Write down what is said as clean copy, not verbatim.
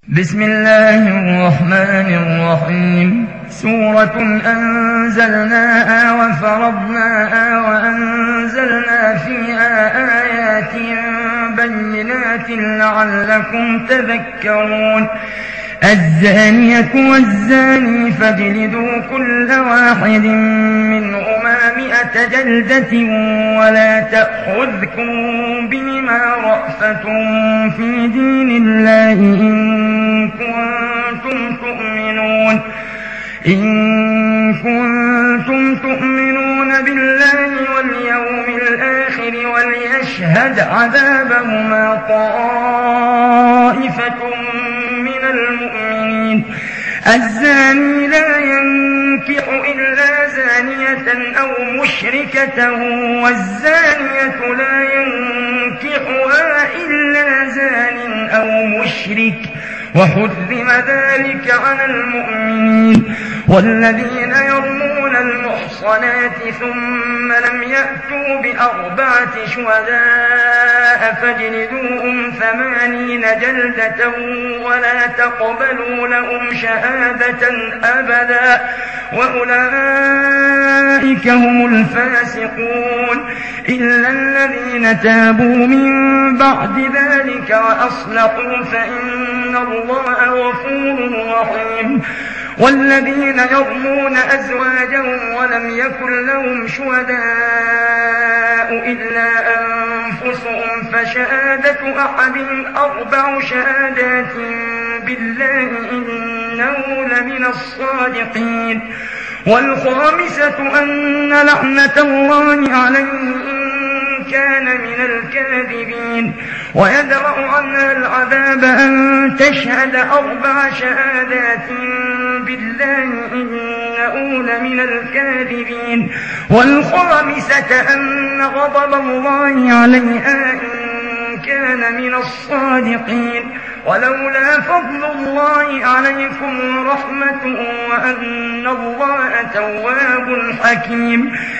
بسم الله الرحمن الرحيم. سورة أنزلناها وفرضناها وأنزلنا فيها آيات بينات لعلكم تذكرون. الزانية والزاني فاجلدوا كل واحد منهما 100 جلدة ولا تأخذكم بهما رأفة في دين الله إن كنتم تؤمنون بالله واليوم الآخر وليشهد عذابهما طائفة من المؤمنين. الزاني لا ينكح إلا زانية أو مشركة والزانية لا ينكحها إلا زان أو مشرك وحرم ذلك على المؤمنين. والذين يرمون المحصنات ثم لم يأتوا ب4 شهداء فاجلدوهم 80 جلدة ولا تقبلوا لهم شهادة أبدا وأولئك هم الفاسقون إلا الذين تابوا من بعد ذلك وأصلحوا فإن الله غفور رحيم. والذين يرمون أزواجهم ولم يكن لهم شهداء إلا أنفسهم فشهادة أحدهم 4 شهادات بالله إنه لمن الصادقين. والخامسة أن لعنة الله عليه إن كان من الكاذبين. ويدرأ عنها العذاب أن تشهد 4 شهادات بالله إنه لمن الكاذبين. والخامسة أن غضب الله عليها إن كان من الصادقين. ولولا فضل الله عليكم ورحمته وأن الله تواب حكيم.